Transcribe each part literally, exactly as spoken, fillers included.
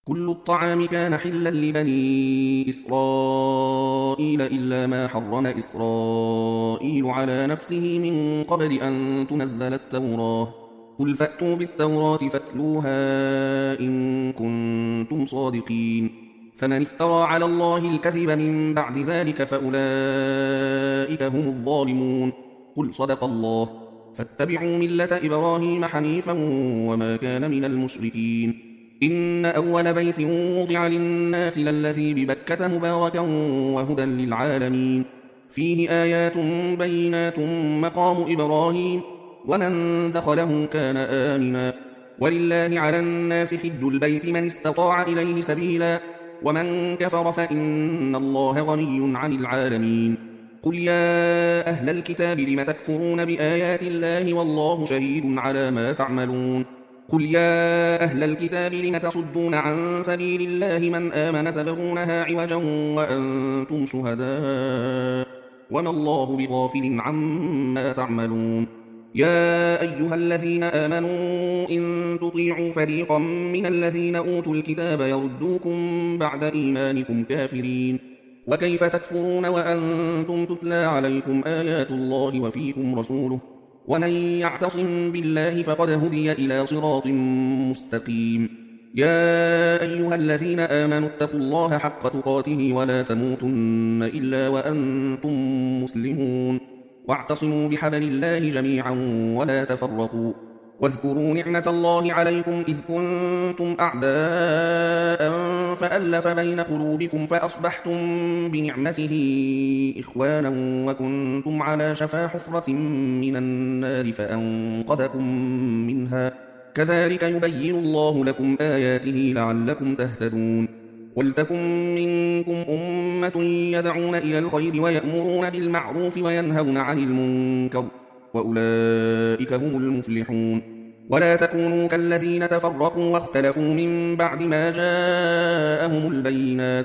كل الطعام كان حلا لبني إسرائيل إلا ما حرم إسرائيل على نفسه من قبل أن تنزل التوراة. قل فأتوا بالتوراة فاتلوها إن كنتم صادقين. فمن افترى على الله الكذب من بعد ذلك فأولئك هم الظالمون. قل صدق الله. فاتبعوا ملة إبراهيم حنيفا وما كان من المشركين. إن أول بيت وضع للناس للذي ببكة مباركا وهدى للعالمين. فيه آيات بينات مقام إبراهيم ومن دخله كان آمنا. ولله على الناس حج البيت من استطاع إليه سبيلا ومن كفر فإن الله غني عن العالمين. قل يا أهل الكتاب لم تكفرون بآيات الله والله شهيد على ما تعملون. قل يا أهل الكتاب لم تصدون عن سبيل الله من آمن تبغونها عوجا وأنتم شهداء وما الله بغافل عما تعملون. يا أيها الذين آمنوا إن تطيعوا فريقا من الذين أوتوا الكتاب يردوكم بعد إيمانكم كافرين. وكيف تكفرون وأنتم تتلى عليكم آيات الله وفيكم رسوله ومن يعتصم بالله فقد هدي إلى صراط مستقيم. يا أيها الذين آمنوا اتقوا الله حق تقاته ولا تموتن إلا وأنتم مسلمون. واعتصموا بحبل الله جميعا ولا تفرقوا. واذكروا نعمة الله عليكم إذ كنتم أعداء فألف بين قلوبكم فأصبحتم بنعمته إخوانا وكنتم على شفا حفرة من النار فأنقذكم منها. كذلك يبين الله لكم آياته لعلكم تهتدون. ولتكن منكم أمة يدعون إلى الخير ويأمرون بالمعروف وينهون عن المنكر وأولئك هم المفلحون. ولا تكونوا كالذين تفرقوا واختلفوا من بعد ما جاءهم البينات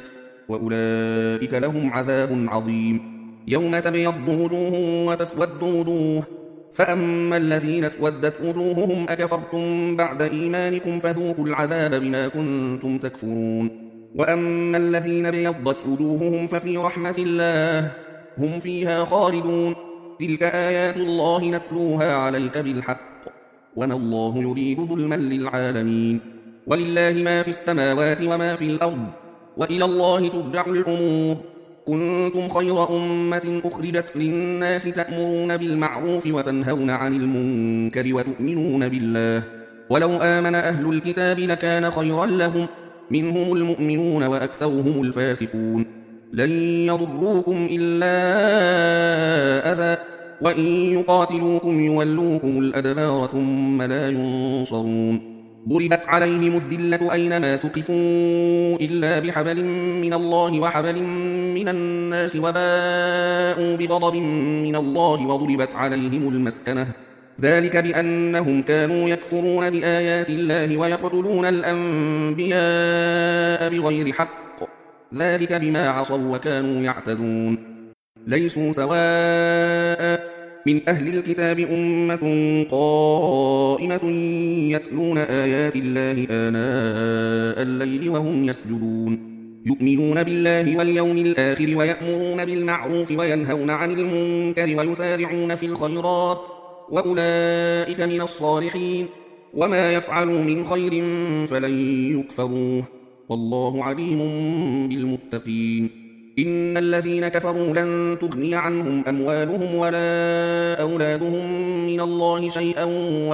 وأولئك لهم عذاب عظيم. يوم تبيض وجوه وتسود وجوه فأما الذين اسودت وجوههم أكفرتم بعد إيمانكم فذوقوا العذاب بما كنتم تكفرون. وأما الذين ابيضت وجوههم ففي رحمة الله هم فيها خالدون. تلك آيات الله نتلوها عليك بالحق وما الله يريد ظلما للعالمين. ولله ما في السماوات وما في الأرض وإلى الله ترجع الأمور. كنتم خير أمة أخرجت للناس تأمرون بالمعروف وتنهون عن المنكر وتؤمنون بالله. ولو آمن أهل الكتاب لكان خيرا لهم منهم المؤمنون وأكثرهم الفاسقون. لن يضروكم إلا أذى وإن يقاتلوكم يولوكم الأدبار ثم لا ينصرون. ضربت عليهم الذلة أينما ثقفوا إلا بحبل من الله وحبل من الناس وباءوا بغضب من الله وضربت عليهم المسكنة ذلك بأنهم كانوا يكفرون بآيات الله ويقتلون الأنبياء بغير حق ذلك بما عصوا وكانوا يعتدون. ليسوا سواء من أهل الكتاب أمة قائمة يتلون آيات الله آناء الليل وهم يسجدون يؤمنون بالله واليوم الآخر ويأمرون بالمعروف وينهون عن المنكر ويسارعون في الخيرات وأولئك من الصالحين. وما يفعلوا من خير فلن يكفروه والله عليم بالمتقين. إن الذين كفروا لن تغني عنهم أموالهم ولا أولادهم من الله شيئا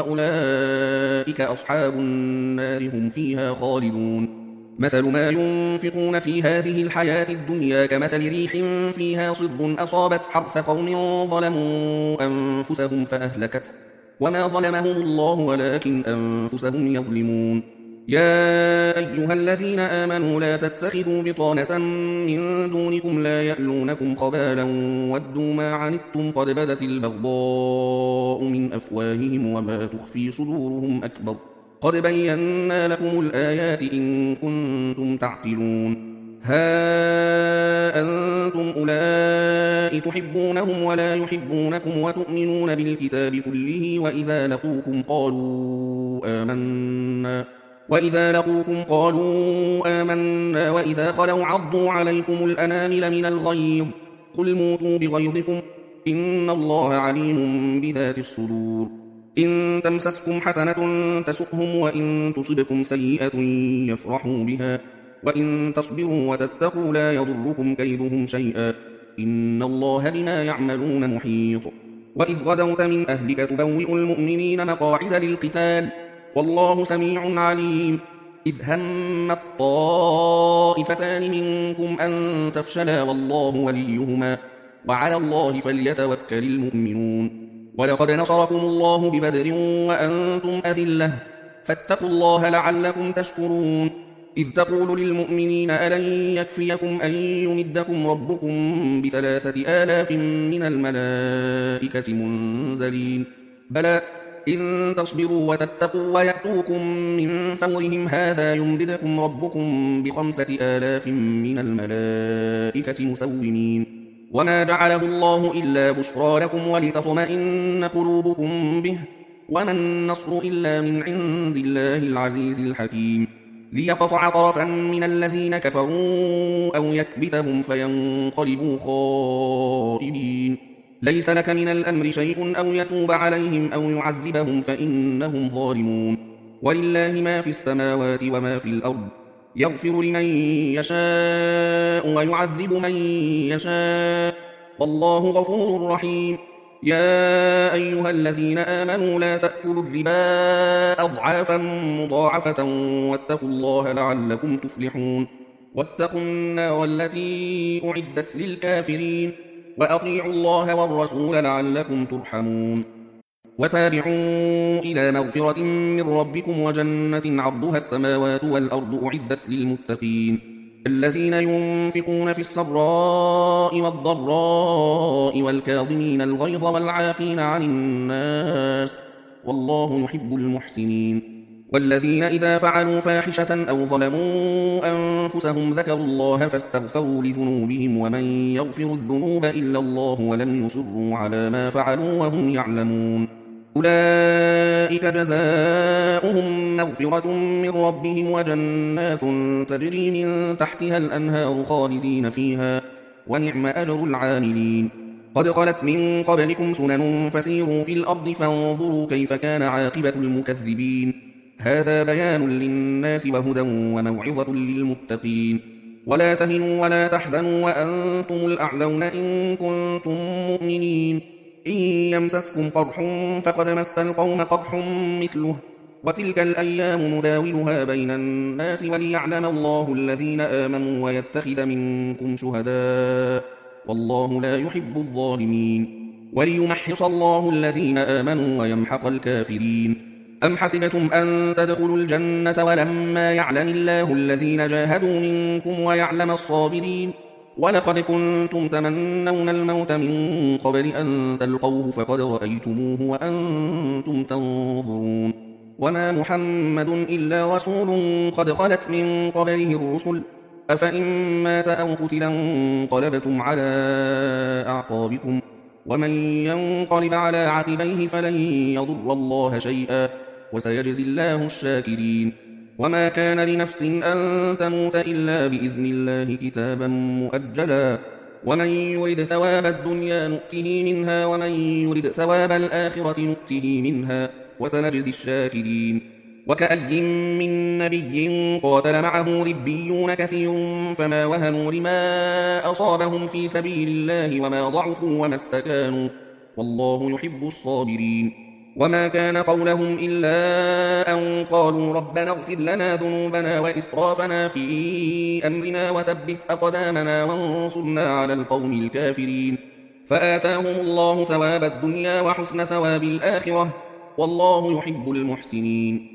وأولئك أصحاب النار هم فيها خالدون. مثل ما ينفقون في هذه الحياة الدنيا كمثل ريح فيها صر أصابت حرث قوم ظلموا أنفسهم فأهلكته وما ظلمهم الله ولكن أنفسهم يظلمون. يا أيها الذين آمنوا لا تتخذوا بطانة من دونكم لا يألونكم خبالا ودوا ما عنتم قد بدت البغضاء من أفواههم وما تخفي صدورهم أكبر قد بينا لكم الآيات إن كنتم تعقلون. ها أنتم أولئك تحبونهم ولا يحبونكم وتؤمنون بالكتاب كله وإذا لقوكم قالوا آمنا وإذا لقوكم قالوا آمنا وإذا خلوا عضوا عليكم الأنامل من الغيظ قل موتوا بغيظكم إن الله عليم بذات الصدور إن تمسسكم حسنة تسؤهم وإن تصبكم سيئة يفرحوا بها وإن تصبروا وتتقوا لا يضركم كيدهم شيئا إن الله بما يعملون محيط وإذ غدوت من أهلك تبوئ المؤمنين مقاعد للقتال والله سميع عليم إذ هم الطائفتان منكم أن تفشلا والله وليهما وعلى الله فليتوكل المؤمنون ولقد نصركم الله ببدر وأنتم أذلة فاتقوا الله لعلكم تشكرون إذ تقول للمؤمنين ألن يكفيكم أن يمدكم ربكم بثلاثة آلاف من الملائكة منزلين بلى إن تصبروا وتتقوا ويأتوكم من فورهم هذا يمددكم ربكم بخمسة آلاف من الملائكة مسومين وما جعله الله إلا بشرى لكم ولتطمئن قلوبكم به وما النصر إلا من عند الله العزيز الحكيم ليقطع طرفا من الذين كفروا أو يكبتهم فينقلبوا خائبين ليس لك من الأمر شيء أو يتوب عليهم أو يعذبهم فإنهم ظالمون ولله ما في السماوات وما في الأرض يغفر لمن يشاء ويعذب من يشاء والله غفور رحيم يا أيها الذين آمنوا لا تأكلوا الربا أضعافا مضاعفة واتقوا الله لعلكم تفلحون واتقوا النار التي أعدت للكافرين وأطيعوا الله والرسول لعلكم ترحمون وسارعوا إلى مغفرة من ربكم وجنة عرضها السماوات والأرض أعدت للمتقين الذين ينفقون في السراء والضراء والكاظمين الغيظ والعافين عن الناس والله يحب المحسنين والذين إذا فعلوا فاحشة أو ظلموا أنفسهم ذكروا الله فاستغفروا لذنوبهم ومن يغفر الذنوب إلا الله ولم يصروا على ما فعلوا وهم يعلمون أولئك جزاؤهم مغفرة من ربهم وجنات تجري من تحتها الأنهار خالدين فيها ونعم أجر العاملين قد خلت من قبلكم سنن فسيروا في الأرض فانظروا كيف كان عاقبة المكذبين هذا بيان للناس وهدى وموعظة للمتقين ولا تهنوا ولا تحزنوا وأنتم الأعلون إن كنتم مؤمنين إن يمسسكم قرح فقد مس القوم قرح مثله وتلك الأيام نداولها بين الناس وليعلم الله الذين آمنوا ويتخذ منكم شهداء والله لا يحب الظالمين وليمحص الله الذين آمنوا ويمحق الكافرين أم حسبتم أن تدخلوا الجنة ولما يعلم الله الذين جاهدوا منكم ويعلم الصابرين ولقد كنتم تمنون الموت من قبل أن تلقوه فقد رأيتموه وأنتم تنظرون وما محمد إلا رسول قد خلت من قبله الرسل أفإن مات أو قتلا انقلبتم على أعقابكم ومن ينقلب على عقبيه فلن يضر الله شيئا وسيجزي الله الشاكرين وما كان لنفس أن تموت إلا بإذن الله كتابا مؤجلا ومن يرد ثواب الدنيا نؤته منها ومن يرد ثواب الآخرة نؤته منها وسنجزي الشاكرين وكأي من نبي قاتل معه ربيون كثير فما وهنوا لما أصابهم في سبيل الله وما ضعفوا وما استكانوا والله يحب الصابرين وما كان قولهم إلا أن قالوا ربنا اغفر لنا ذنوبنا وإسرافنا في أمرنا وثبت أقدامنا وانصرنا على القوم الكافرين فآتاهم الله ثواب الدنيا وحسن ثواب الآخرة والله يحب المحسنين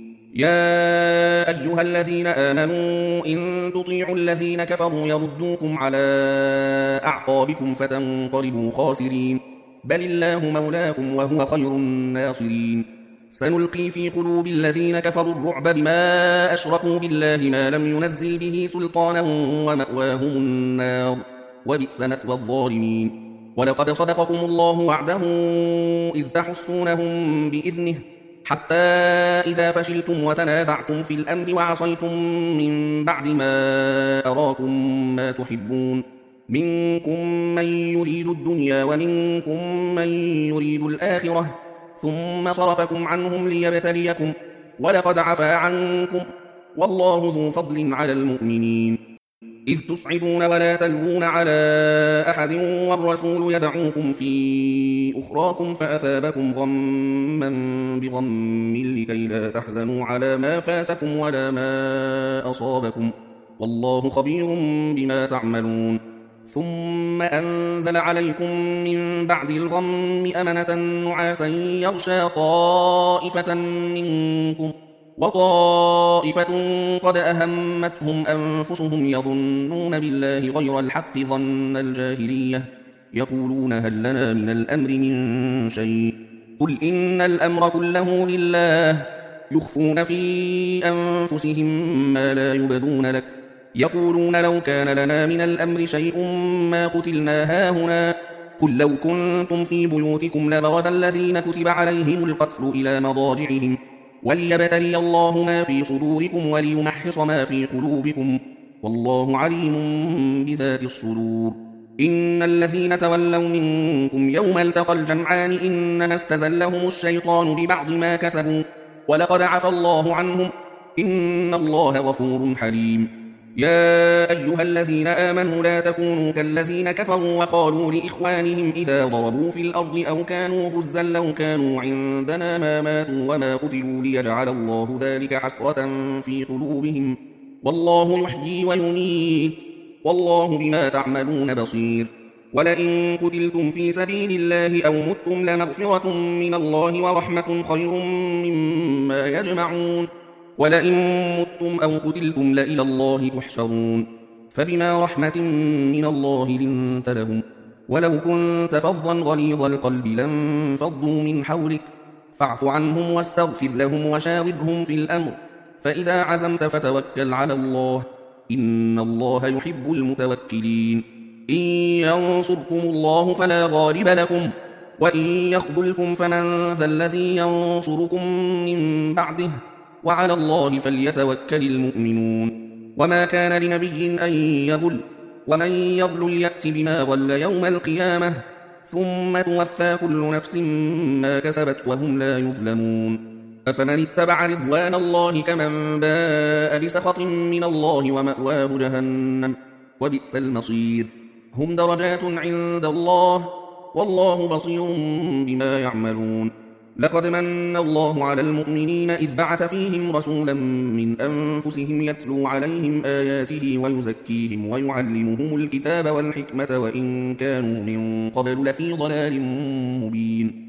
يا أيها الذين آمنوا إن تطيعوا الذين كفروا يردوكم على أعقابكم فتنقلبوا خاسرين بل الله مولاكم وهو خير الناصرين سنلقي في قلوب الذين كفروا الرعب بما أشركوا بالله ما لم ينزل به سلطانا ومأواهم النار وبئس مثوى الظالمين ولقد صدقكم الله وعده إذ تحسونهم بإذنه حتى إذا فشلتم وتنازعتم في الأمر وعصيتم من بعد ما أراكم ما تحبون منكم من يريد الدنيا ومنكم من يريد الآخرة ثم صرفكم عنهم ليبتليكم ولقد عفا عنكم والله ذو فضل على المؤمنين إذ تصعدون ولا تلوون على أحد والرسول يدعوكم في أخراكم فأثابكم غما بغم لكي لا تحزنوا على ما فاتكم ولا ما أصابكم والله خبير بما تعملون ثم أنزل عليكم من بعد الغم أمنة نعاسا يغشى طائفة منكم وطائفة قد أهمتهم أنفسهم يظنون بالله غير الحق ظن الجاهلية يقولون هل لنا من الأمر من شيء قل إن الأمر كله لله يخفون في أنفسهم ما لا يبدون لك يقولون لو كان لنا من الأمر شيء ما قتلنا هاهنا قل لو كنتم في بيوتكم لبرز الذين كتب عليهم القتل إلى مضاجعهم وليبتلي الله ما في صدوركم وليمحص ما في قلوبكم والله عليم بذات الصدور إن الذين تولوا منكم يوم التقى الجمعان إنما استزلهم الشيطان ببعض ما كسبوا ولقد عفى الله عنهم إن الله غفور حليم يا أيها الذين آمنوا لا تكونوا كالذين كفروا وقالوا لإخوانهم إذا ضربوا في الأرض أو كانوا غزا لو كانوا عندنا ما ماتوا وما قتلوا ليجعل الله ذلك حسرة في قلوبهم والله يحيي ويميت والله بما تعملون بصير ولئن قتلتم في سبيل الله أو متم لمغفرة من الله ورحمة خير مما يجمعون ولئن متم أو قتلتم لإلى الله تحشرون فبما رحمة من الله لنت لهم ولو كنت فظا غليظ القلب لانفضوا من حولك فاعف عنهم واستغفر لهم وشاورهم في الأمر فإذا عزمت فتوكل على الله إن الله يحب المتوكلين إن ينصركم الله فلا غالب لكم وإن يخذلكم فمن ذا الذي ينصركم من بعده وعلى الله فليتوكل المؤمنون وما كان لنبي أن يغل ومن يغل يأت بما غل يوم القيامة ثم توفى كل نفس ما كسبت وهم لا يظلمون أفمن اتبع رضوان الله كمن باء بسخط من الله ومأواه جهنم وبئس المصير هم درجات عند الله والله بصير بما يعملون لقد من الله على المؤمنين إذ بعث فيهم رسولا من أنفسهم يتلو عليهم آياته ويزكيهم ويعلمهم الكتاب والحكمة وإن كانوا من قبل لفي ضلال مبين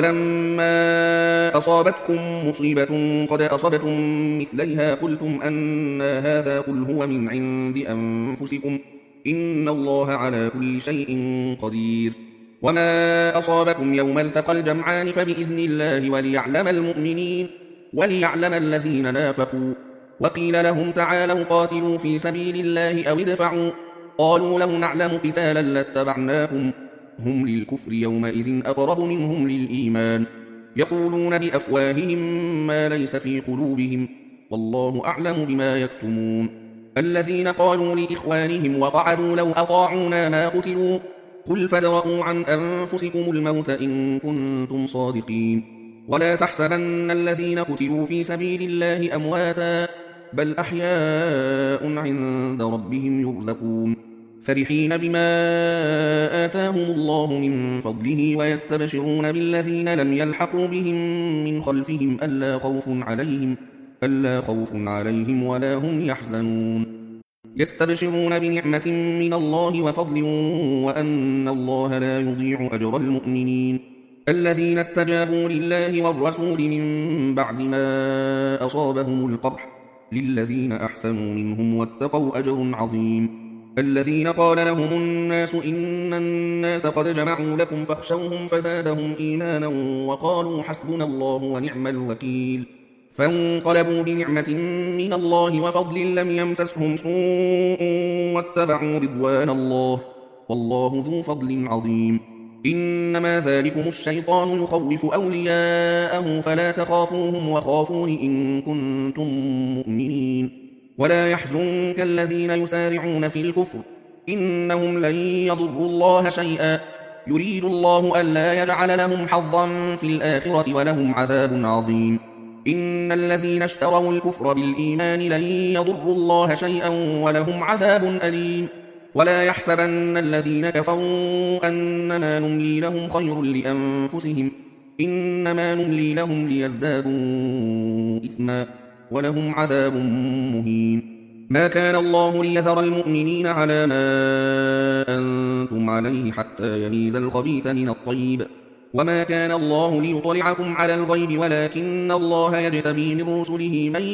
أولما أصابتكم مصيبة قد أصبتم مثليها قلتم أن هذا قل هو من عند أنفسكم إن الله على كل شيء قدير وما أصابكم يوم التقى الجمعان فبإذن الله وليعلم المؤمنين وليعلم الذين نافقوا وقيل لهم تعالوا قاتلوا في سبيل الله أو ادفعوا قالوا لو نعلم قتالا لاتبعناكم هم للكفر يومئذ أقرب منهم للإيمان يقولون بأفواههم ما ليس في قلوبهم والله أعلم بما يكتمون الذين قالوا لإخوانهم وقعدوا لو أطاعونا ما قتلوا قل فادرءوا عن أنفسكم الموت إن كنتم صادقين ولا تحسبن الذين قتلوا في سبيل الله أمواتا بل أحياء عند ربهم يرزقون فرحين بما آتاهم الله من فضله ويستبشرون بالذين لم يلحقوا بهم من خلفهم ألا خوف عليهم ألا خوف عليهم ولا هم يحزنون يستبشرون بنعمة من الله وفضل وأن الله لا يضيع أجر المؤمنين الذين استجابوا لله والرسول من بعد ما أصابهم القرح للذين أحسنوا منهم واتقوا أجر عظيم الذين قال لهم الناس إن الناس قد جمعوا لكم فاخشوهم فزادهم إيمانا وقالوا حسبنا الله ونعم الوكيل فانقلبوا بنعمة من الله وفضل لم يمسسهم سوء واتبعوا رضوان الله والله ذو فضل عظيم إنما ذلكم الشيطان يخوف أولياءه فلا تخافوهم وخافون إن كنتم مؤمنين. ولا يحزنك الذين يسارعون في الكفر إنهم لن يضروا الله شيئا يريد الله ألا يجعل لهم حظا في الآخرة ولهم عذاب عظيم. إن الذين اشتروا الكفر بالإيمان لن يضروا الله شيئا ولهم عذاب أليم. ولا يحسبن الذين كفروا أنما نملي لهم خير لأنفسهم إنما نملي لهم ليزدادوا إثما ولهم عذاب مهين. ما كان الله ليذر المؤمنين على ما أنتم عليه حتى يميز الخبيث من الطيب وما كان الله ليطلعكم على الغيب ولكن الله يجتبي من رسله من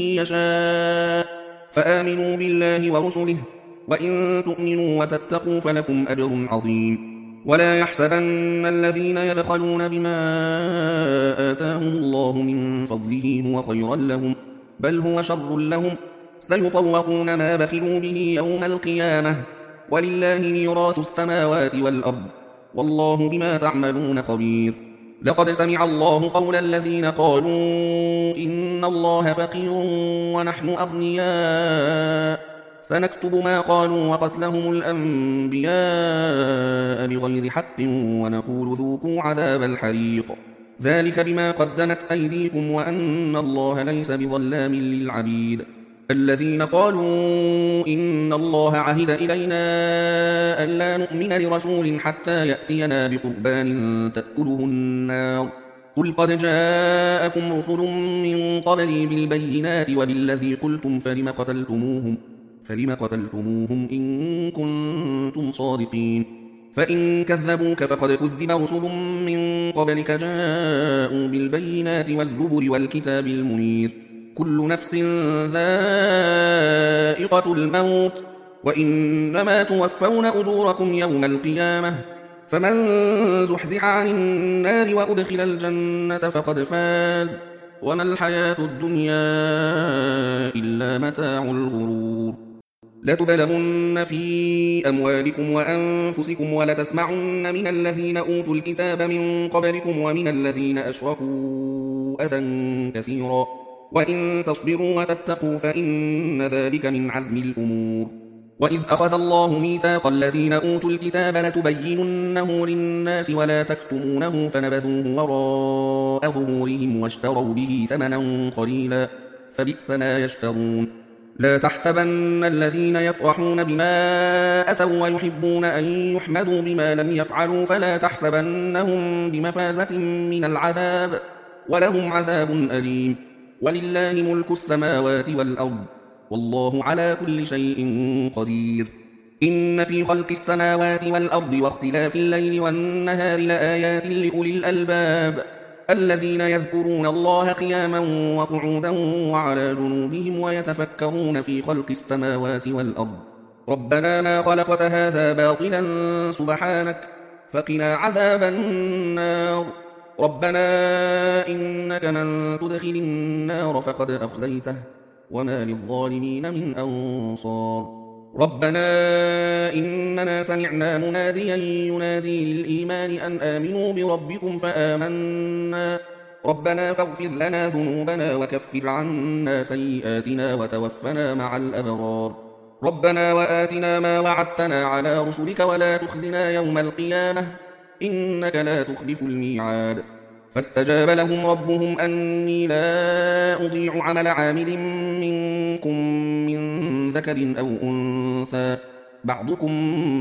يشاء فآمنوا بالله ورسله وإن تؤمنوا وتتقوا فلكم أجر عظيم. ولا يحسبن الذين يبخلون بما آتاهم الله من فضله هو خيرا لهم بل هو شر لهم سيطوقون ما بخلوا به يوم القيامة ولله ميراث السماوات والأرض والله بما تعملون خبير. لقد سمع الله قول الذين قالوا إن الله فقير ونحن أغنياء سنكتب ما قالوا وقتلهم الأنبياء بغير حق ونقول ذوقوا عذاب الحريق ذلك بما قدمت أيديكم وأن الله ليس بظلام للعبيد. الذين قالوا إن الله عهد إلينا ألا نؤمن لرسول حتى يأتينا بقربان تأكله النار قل قد جاءكم رسل من قبلي بالبينات وبالذي قلتم فلم قتلتموهم فلم قتلتموهم إن كنتم صادقين. فإن كذبوك فقد كذب رسل من قبلك جاءوا بالبينات والزبر والكتاب المنير كل نفس ذائقة الموت وإنما توفون أجوركم يوم القيامة فمن زحزح عن النار وأدخل الجنة فقد فاز وما الحياة الدنيا إلا متاع الغرور. لتبلغن في أموالكم وأنفسكم ولتسمعن من الذين أوتوا الكتاب من قبلكم ومن الذين أشركوا أذى كثيرا وإن تصبروا وتتقوا فإن ذلك من عزم الأمور. وإذ أخذ الله ميثاق الذين أوتوا الكتاب لتبيننه للناس ولا تكتمونه فنبذوه وراء ظهورهم واشتروا به ثمنا قليلا فبئس ما يشترون. لا تحسبن الذين يفرحون بما أتوا ويحبون أن يحمدوا بما لم يفعلوا فلا تحسبنهم بمفازة من العذاب ولهم عذاب أليم. ولله ملك السماوات والأرض والله على كل شيء قدير. إن في خلق السماوات والأرض واختلاف الليل والنهار لآيات لأولي الألباب الذين يذكرون الله قياما وقعودا وعلى جنوبهم ويتفكرون في خلق السماوات والأرض ربنا ما خلقت هذا باطلا سبحانك فقنا عذاب النار ربنا إنك من تدخل النار فقد أخزيته وما للظالمين من أنصار. ربنا إننا سمعنا مناديا ينادي للإيمان أن آمنوا بربكم فآمنا ربنا فاغفر لنا ذنوبنا وكفر عنا سيئاتنا وتوفنا مع الأبرار. ربنا وآتنا ما وعدتنا على رسلك ولا تخزنا يوم القيامة إنك لا تخلف الميعاد. فاستجاب لهم ربهم أني لا أضيع عمل عامل منكم من ذكر أو أنثى بعضكم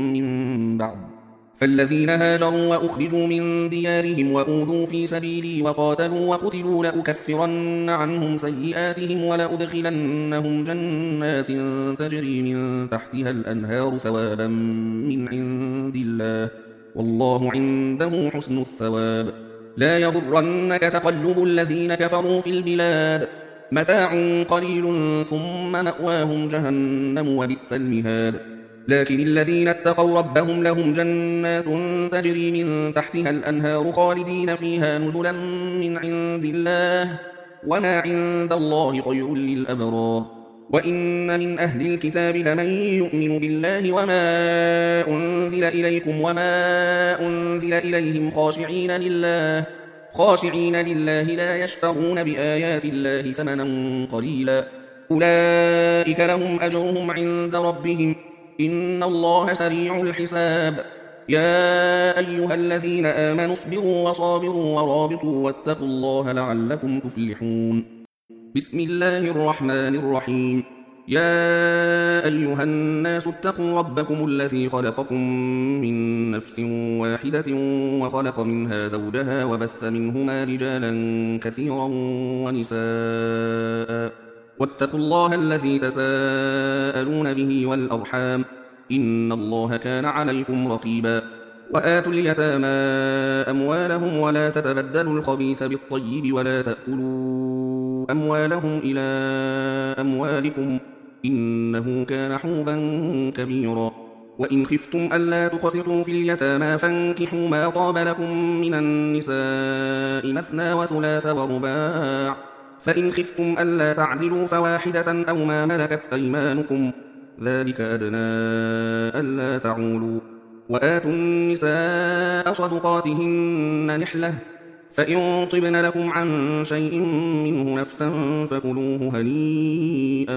من بعض فالذين هاجروا وأخرجوا من ديارهم وأوذوا في سبيلي وقاتلوا وقتلوا لأكفرن عنهم سيئاتهم ولأدخلنهم جنات تجري من تحتها الأنهار ثوابا من عند الله والله عنده حسن الثواب. لا يغرنك تقلب الذين كفروا في البلاد متاع قليل ثم مأواهم جهنم وبئس المهاد. لكن الذين اتقوا ربهم لهم جنات تجري من تحتها الأنهار خالدين فيها نزلا من عند الله وما عند الله خير للأبرار. وإن من أهل الكتاب لمن يؤمن بالله وما أنزل إليكم وما أنزل إليهم خاشعين لله خاشعين لله لا يشترون بآيات الله ثمنا قليلا أولئك لهم أجرهم عند ربهم إن الله سريع الحساب يا أيها الذين آمنوا اصبروا وصابروا ورابطوا واتقوا الله لعلكم تفلحون بسم الله الرحمن الرحيم يا أيها الناس اتقوا ربكم الذي خلقكم من نفس واحدة وخلق منها زوجها وبث منهما رجالا كثيرا ونساء واتقوا الله الذي تساءلون به والأرحام إن الله كان عليكم رقيبا وآتوا اليتامى أموالهم ولا تتبدلوا الخبيث بالطيب ولا تأكلوا أموالهم إلى أموالكم إنه كان حوبا كبيرا وإن خفتم ألا تقسطوا في اليتامى فانكحوا ما طاب لكم من النساء مثنى وثلاث ورباع فإن خفتم ألا تعدلوا فواحدة أو ما ملكت أيمانكم ذلك أدنى ألا تعولوا وآتوا النساء صدقاتهن نحلة فإن طبن لكم عن شيء منه نفسا فكلوه هنيئا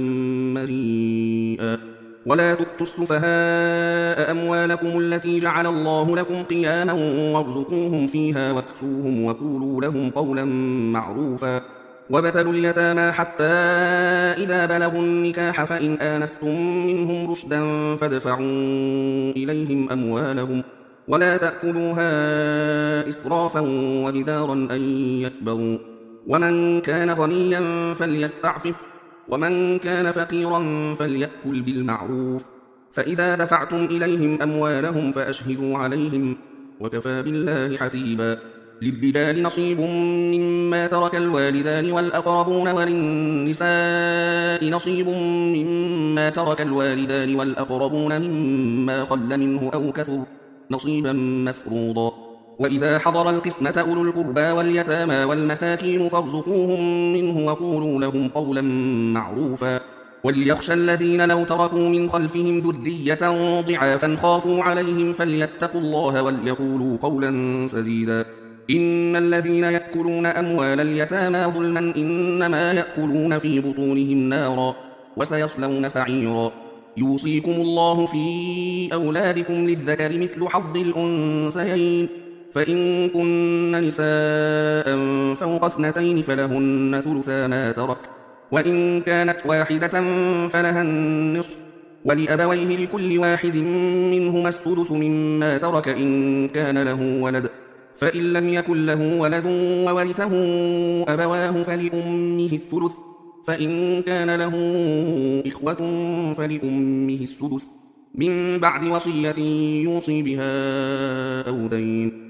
مريئا ولا تؤتوا السفهاء أموالكم التي جعل الله لكم قياما وارزقوهم فيها واكسوهم وقولوا لهم قولا معروفا وابتلوا اليتامى حتى إذا بلغوا النكاح فإن آنستم منهم رشدا فادفعوا إليهم أموالهم ولا تأكلوها إسرافا وبدارا أن يكبروا ومن كان غنيا فليستعفف ومن كان فقيرا فليأكل بالمعروف فإذا دفعتم إليهم أموالهم فأشهدوا عليهم وكفى بالله حسيبا للرجال نصيب مما ترك الوالدان والأقربون وللنساء نصيب مما ترك الوالدان والأقربون مما قل منه أو كثر نصيبا مفروضا وإذا حضر القسمة أولو القربى واليتامى والمساكين فارزقوهم منه وقولوا لهم قولا معروفا وليخشى الذين لو تركوا من خلفهم ذرية ضعافا خافوا عليهم فليتقوا الله وليقولوا قولا سديدا إن الذين يأكلون أموال اليتامى ظلما إنما يأكلون في بطونهم نارا وسيصلون سعيرا يوصيكم الله في أولادكم للذكر مثل حظ الأنثيين فإن كن نساء فوق اثنتين فلهن ثلثا ما ترك وإن كانت واحدة فلها النصف ولأبويه لكل واحد منهما السدس مما ترك إن كان له ولد فإن لم يكن له ولد وورثه أبواه فلأمه الثلث فإن كان له إخوة فلأمه السدس من بعد وصية يوصي بها أو دين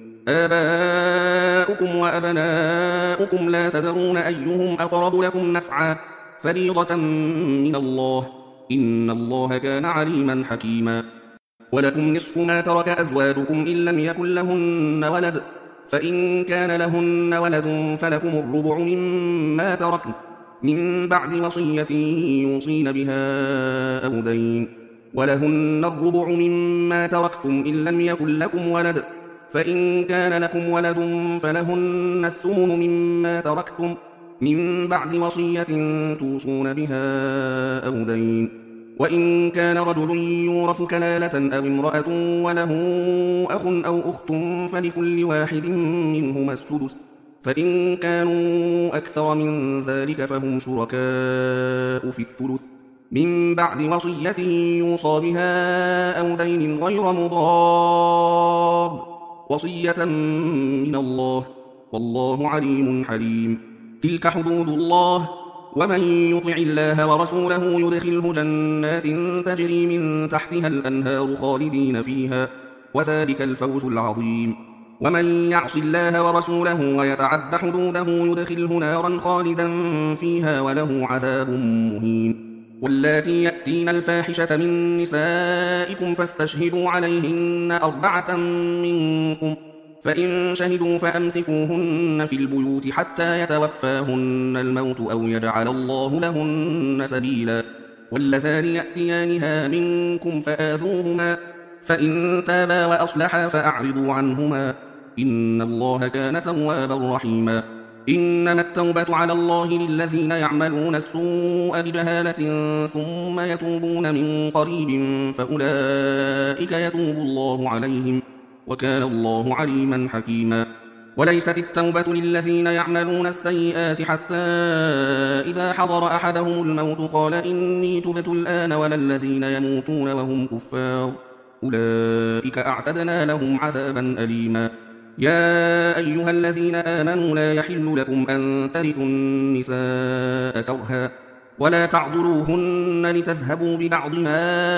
آباؤكم وأبناؤكم لا تدرون أيهم أقرب لكم نفعا فريضة من الله إن الله كان عليما حكيما ولكم نصف ما ترك أزواجكم إن لم يكن لهن ولد فإن كان لهن ولد فلكم الربع مما تركن من بعد وصية يوصين بها أو دين ولهن الربع مما تركتم إن لم يكن لكم ولد فإن كان لكم ولد فلهن الثمن مما تركتم من بعد وصية توصون بها أو دين وإن كان رجل يورث كلالة أو امرأة وله أخ أو أخت فلكل واحد منهما السدس فإن كانوا أكثر من ذلك فهم شركاء في الثلث من بعد وصية يوصى بها أو دين غير مضار وصية من الله والله عليم حليم تلك حدود الله ومن يطع الله ورسوله يدخله جنات تجري من تحتها الأنهار خالدين فيها وذلك الفوز العظيم ومن يعص الله ورسوله ويتعد حدوده يدخله نارا خالدا فيها وله عذاب مهين واللاتي يأتين الفاحشة من نسائكم فاستشهدوا عليهن أربعة منكم فإن شهدوا فأمسكوهن في البيوت حتى يتوفاهن الموت أو يجعل الله لهن سبيلا واللذان يأتيانها منكم فآذوهما فإن تابا وأصلحا فأعرضوا عنهما إن الله كان توابا رحيما إنما التوبة على الله للذين يعملون السوء بجهالة ثم يتوبون من قريب فأولئك يتوب الله عليهم وكان الله عليما حكيما وليست التوبة للذين يعملون السيئات حتى إذا حضر أحدهم الموت قال إني تبت الآن ولا الذين يموتون وهم كفار أولئك أعتدنا لهم عذابا أليما يا أيها الذين آمنوا لا يحل لكم أن ترثوا النساء كرها ولا تعضلوهن لتذهبوا ببعض ما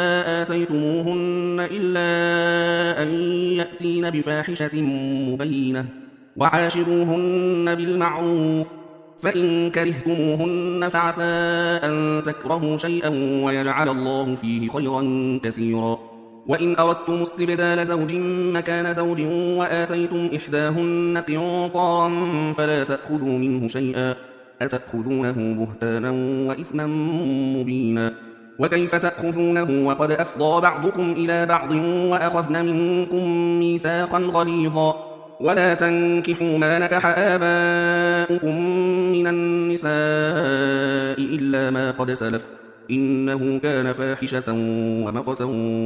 آتيتموهن إلا أن يأتين بفاحشة مبينة وعاشروهن بالمعروف فإن كرهتموهن فعسى أن تكرهوا شيئا ويجعل الله فيه خيرا كثيرا وإن أردتم استبدال زوج مكان زوج وآتيتم إحداهن قنطارا فلا تأخذوا منه شيئا أتأخذونه بهتانا وإثما مبينا وكيف تأخذونه وقد أفضى بعضكم إلى بعض وأخذن منكم ميثاقا غليظا ولا تنكحوا ما نكح آباؤكم من النساء إلا ما قد سلف إنه كان فاحشة ومقتا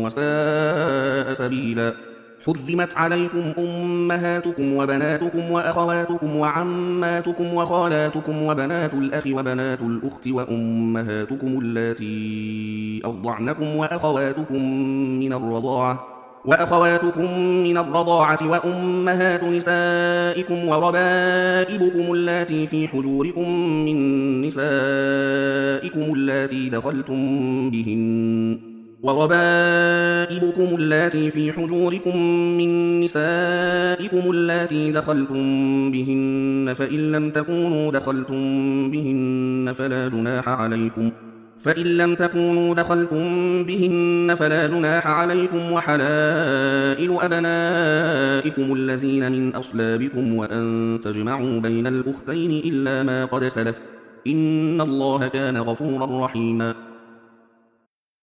وساء سبيلا حرمت عليكم أمهاتكم وبناتكم وأخواتكم وعماتكم وخالاتكم وبنات الأخ وبنات الأخت وأمهاتكم اللاتي أرضعنكم وأخواتكم من الرضاعة وأخواتكم من الرضاعة وأمهات نسائكم وربائبكم اللاتي في حجوركم من نسائكم اللاتي دخلتم بهن وربائبكم اللاتي في حجوركم من نسائكم اللاتي دخلتم بهن فإن لم تكونوا دخلتم بهن فلا جناح عليكم فإن لم تكونوا دخلتم بهن فلا جناح عليكم وحلائل أبنائكم الذين من أصلابكم وأن تجمعوا بين الأختين إلا ما قد سلف إن الله كان غفورا رحيما